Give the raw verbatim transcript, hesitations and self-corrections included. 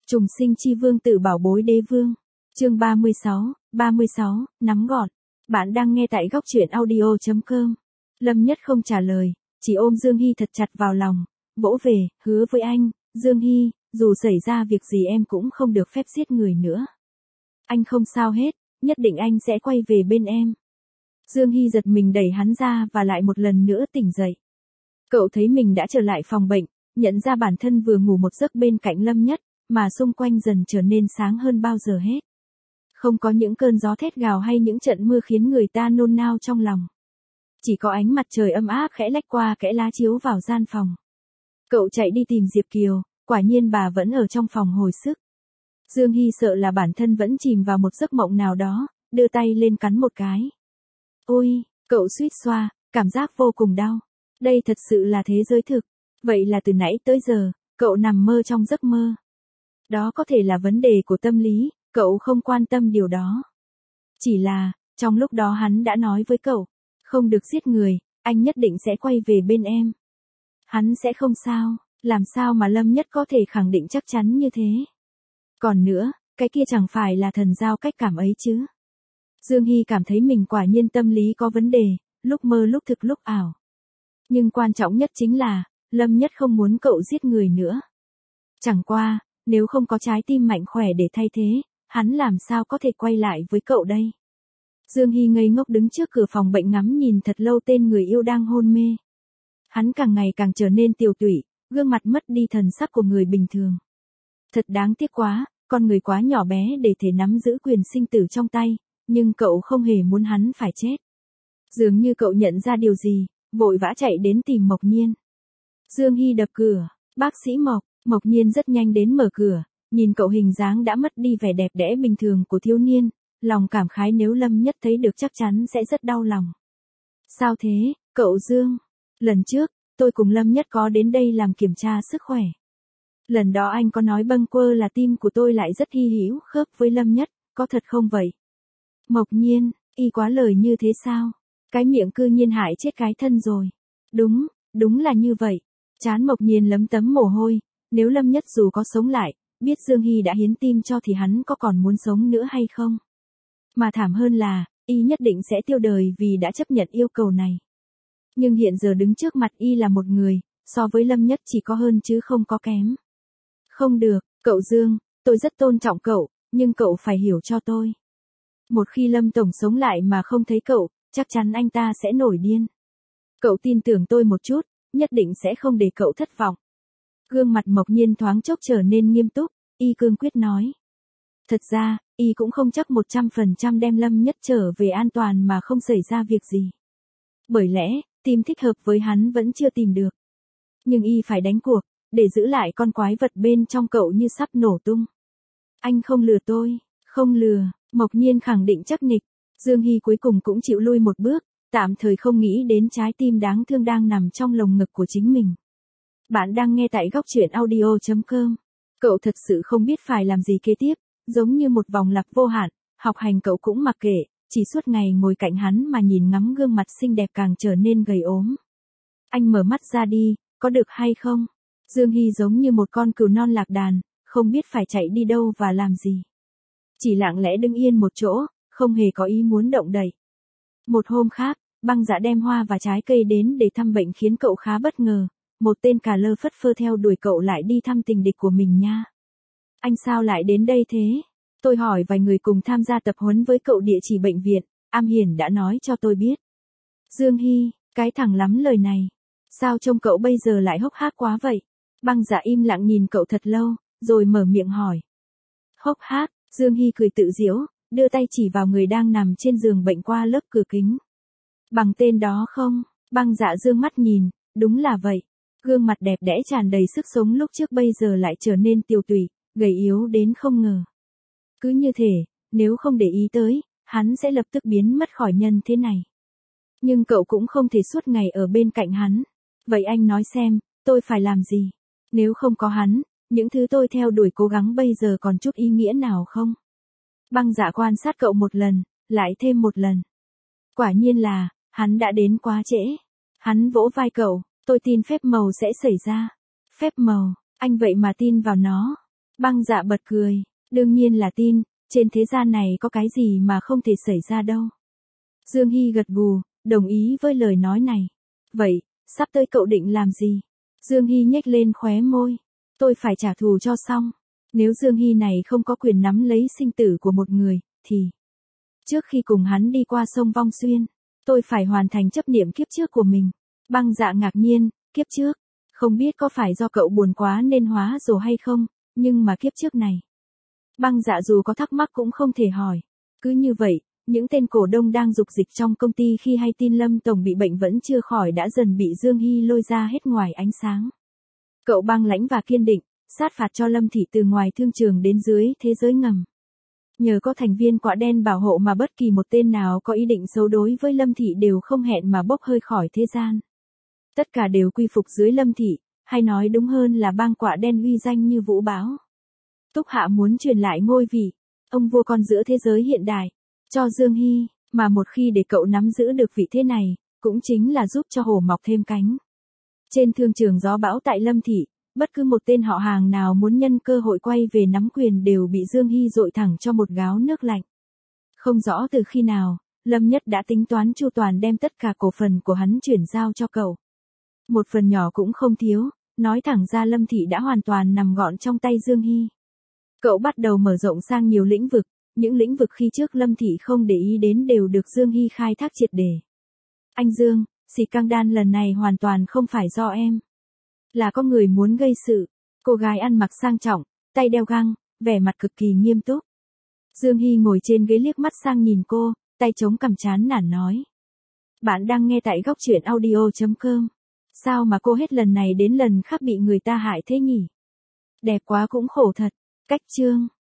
Trùng sinh chi vương tử bảo bối đế vương. Chương ba mươi sáu, ba mươi sáu, nắm gọn. Bạn đang nghe tại góc truyện audio chấm com. Lâm Nhất không trả lời, chỉ ôm Dương Hy thật chặt vào lòng, vỗ về, hứa với anh, Dương Hy, dù xảy ra việc gì em cũng không được phép giết người nữa. Anh không sao hết, nhất định anh sẽ quay về bên em. Dương Hy giật mình đẩy hắn ra và lại một lần nữa tỉnh dậy. Cậu thấy mình đã trở lại phòng bệnh, nhận ra bản thân vừa ngủ một giấc bên cạnh Lâm Nhất, mà xung quanh dần trở nên sáng hơn bao giờ hết. Không có những cơn gió thét gào hay những trận mưa khiến người ta nôn nao trong lòng. Chỉ có ánh mặt trời ấm áp khẽ lách qua kẽ lá chiếu vào gian phòng. Cậu chạy đi tìm Diệp Kiều, quả nhiên bà vẫn ở trong phòng hồi sức. Dương Hy sợ là bản thân vẫn chìm vào một giấc mộng nào đó, đưa tay lên cắn một cái. Ôi, cậu suýt xoa, cảm giác vô cùng đau. Đây thật sự là thế giới thực. Vậy là từ nãy tới giờ, cậu nằm mơ trong giấc mơ. Đó có thể là vấn đề của tâm lý, cậu không quan tâm điều đó. Chỉ là, trong lúc đó hắn đã nói với cậu, không được giết người, anh nhất định sẽ quay về bên em. Hắn sẽ không sao, làm sao mà Lâm Nhất có thể khẳng định chắc chắn như thế. Còn nữa, cái kia chẳng phải là thần giao cách cảm ấy chứ. Dương Hy cảm thấy mình quả nhiên tâm lý có vấn đề, lúc mơ lúc thực lúc ảo. Nhưng quan trọng nhất chính là, Lâm Nhất không muốn cậu giết người nữa. Chẳng qua, nếu không có trái tim mạnh khỏe để thay thế, hắn làm sao có thể quay lại với cậu đây. Dương Hy ngây ngốc đứng trước cửa phòng bệnh ngắm nhìn thật lâu tên người yêu đang hôn mê. Hắn càng ngày càng trở nên tiều tụy, gương mặt mất đi thần sắc của người bình thường. Thật đáng tiếc quá, con người quá nhỏ bé để thể nắm giữ quyền sinh tử trong tay, nhưng cậu không hề muốn hắn phải chết. Dường như cậu nhận ra điều gì, vội vã chạy đến tìm Mộc Nhiên. Dương Hy đập cửa, bác sĩ Mộc, Mộc Nhiên rất nhanh đến mở cửa, nhìn cậu hình dáng đã mất đi vẻ đẹp đẽ bình thường của thiếu niên, lòng cảm khái nếu Lâm Nhất thấy được chắc chắn sẽ rất đau lòng. Sao thế, cậu Dương? Lần trước, tôi cùng Lâm Nhất có đến đây làm kiểm tra sức khỏe. Lần đó anh có nói bâng quơ là tim của tôi lại rất hy hữu khớp với Lâm Nhất, có thật không vậy? Mộc Nhiên, y quá lời như thế sao? Cái miệng cư nhiên hại chết cái thân rồi. Đúng, đúng là như vậy. Trán Mộc Nhiên lấm tấm mồ hôi, nếu Lâm Nhất dù có sống lại, biết Dương Hy đã hiến tim cho thì hắn có còn muốn sống nữa hay không? Mà thảm hơn là, y nhất định sẽ tiêu đời vì đã chấp nhận yêu cầu này. Nhưng hiện giờ đứng trước mặt y là một người, so với Lâm Nhất chỉ có hơn chứ không có kém. Không được, cậu Dương, tôi rất tôn trọng cậu, nhưng cậu phải hiểu cho tôi. Một khi Lâm Tổng sống lại mà không thấy cậu, chắc chắn anh ta sẽ nổi điên. Cậu tin tưởng tôi một chút, nhất định sẽ không để cậu thất vọng. Gương mặt Mộc Nhiên thoáng chốc trở nên nghiêm túc, y cương quyết nói. Thật ra, y cũng không chắc một trăm phần trăm đem Lâm Nhất trở về an toàn mà không xảy ra việc gì. Bởi lẽ, tim thích hợp với hắn vẫn chưa tìm được. Nhưng y phải đánh cuộc, để giữ lại con quái vật bên trong cậu như sắp nổ tung. Anh không lừa tôi, không lừa, Mộc Nhiên khẳng định chắc nịch. Dương Hy cuối cùng cũng chịu lui một bước, tạm thời không nghĩ đến trái tim đáng thương đang nằm trong lồng ngực của chính mình. Bạn đang nghe tại góc truyện audio chấm com. Cậu thật sự không biết phải làm gì kế tiếp, giống như một vòng lặp vô hạn, học hành cậu cũng mặc kệ, chỉ suốt ngày ngồi cạnh hắn mà nhìn ngắm gương mặt xinh đẹp càng trở nên gầy ốm. Anh mở mắt ra đi, có được hay không? Dương Hy giống như một con cừu non lạc đàn, không biết phải chạy đi đâu và làm gì. Chỉ lặng lẽ đứng yên một chỗ, không hề có ý muốn động đậy. Một hôm khác, Băng Dạ đem hoa và trái cây đến để thăm bệnh khiến cậu khá bất ngờ, một tên cà lơ phất phơ theo đuổi cậu lại đi thăm tình địch của mình nha. Anh sao lại đến đây thế? Tôi hỏi vài người cùng tham gia tập huấn với cậu địa chỉ bệnh viện, Am Hiển đã nói cho tôi biết. Dương Hy, cái thằng lắm lời này. Sao trông cậu bây giờ lại hốc hác quá vậy? Băng Dạ im lặng nhìn cậu thật lâu, rồi mở miệng hỏi. Hốc hác, Dương Hy cười tự giễu, đưa tay chỉ vào người đang nằm trên giường bệnh qua lớp cửa kính. Bằng tên đó không? Băng Dạ dương mắt nhìn, đúng là vậy. Gương mặt đẹp đẽ tràn đầy sức sống lúc trước bây giờ lại trở nên tiều tụy, gầy yếu đến không ngờ. Cứ như thể, nếu không để ý tới, hắn sẽ lập tức biến mất khỏi nhân thế này. Nhưng cậu cũng không thể suốt ngày ở bên cạnh hắn. Vậy anh nói xem, tôi phải làm gì? Nếu không có hắn, những thứ tôi theo đuổi cố gắng bây giờ còn chút ý nghĩa nào không? Băng Dạ quan sát cậu một lần, lại thêm một lần. Quả nhiên là, hắn đã đến quá trễ. Hắn vỗ vai cậu, tôi tin phép màu sẽ xảy ra. Phép màu, anh vậy mà tin vào nó. Băng Dạ bật cười, đương nhiên là tin, trên thế gian này có cái gì mà không thể xảy ra đâu. Dương Hy gật gù, đồng ý với lời nói này. Vậy, sắp tới cậu định làm gì? Dương Hy nhếch lên khóe môi. Tôi phải trả thù cho xong. Nếu Dương Hy này không có quyền nắm lấy sinh tử của một người, thì... Trước khi cùng hắn đi qua sông Vong Xuyên, tôi phải hoàn thành chấp niệm kiếp trước của mình. Băng Dạ ngạc nhiên, kiếp trước? Không biết có phải do cậu buồn quá nên hóa rồi hay không, nhưng mà kiếp trước này. Băng Dạ dù có thắc mắc cũng không thể hỏi. Cứ như vậy, những tên cổ đông đang dục dịch trong công ty khi hay tin Lâm Tổng bị bệnh vẫn chưa khỏi đã dần bị Dương Hy lôi ra hết ngoài ánh sáng. Cậu băng lãnh và kiên định, sát phạt cho Lâm Thị từ ngoài thương trường đến dưới thế giới ngầm. Nhờ có thành viên quạ đen bảo hộ mà bất kỳ một tên nào có ý định xấu đối với Lâm Thị đều không hẹn mà bốc hơi khỏi thế gian. Tất cả đều quy phục dưới Lâm Thị, hay nói đúng hơn là bang quạ đen uy danh như vũ bão. Túc Hạ muốn truyền lại ngôi vị, ông vua con giữa thế giới hiện đại, cho Dương Hy, mà một khi để cậu nắm giữ được vị thế này, cũng chính là giúp cho hổ mọc thêm cánh. Trên thương trường gió bão tại Lâm Thị, bất cứ một tên họ hàng nào muốn nhân cơ hội quay về nắm quyền đều bị Dương Hy dội thẳng cho một gáo nước lạnh. Không rõ từ khi nào, Lâm Nhất đã tính toán chu toàn đem tất cả cổ phần của hắn chuyển giao cho cậu. Một phần nhỏ cũng không thiếu, nói thẳng ra Lâm Thị đã hoàn toàn nằm gọn trong tay Dương Hy. Cậu bắt đầu mở rộng sang nhiều lĩnh vực, những lĩnh vực khi trước Lâm Thị không để ý đến đều được Dương Hy khai thác triệt để. Anh Dương, xì căng đan lần này hoàn toàn không phải do em. Là có người muốn gây sự. Cô gái ăn mặc sang trọng, tay đeo găng, vẻ mặt cực kỳ nghiêm túc. Dương Hy ngồi trên ghế liếc mắt sang nhìn cô, tay chống cằm chán nản nói. Bạn đang nghe tại góc truyện audio chấm com. Sao mà cô hết lần này đến lần khác bị người ta hại thế nhỉ? Đẹp quá cũng khổ thật. Cách chương.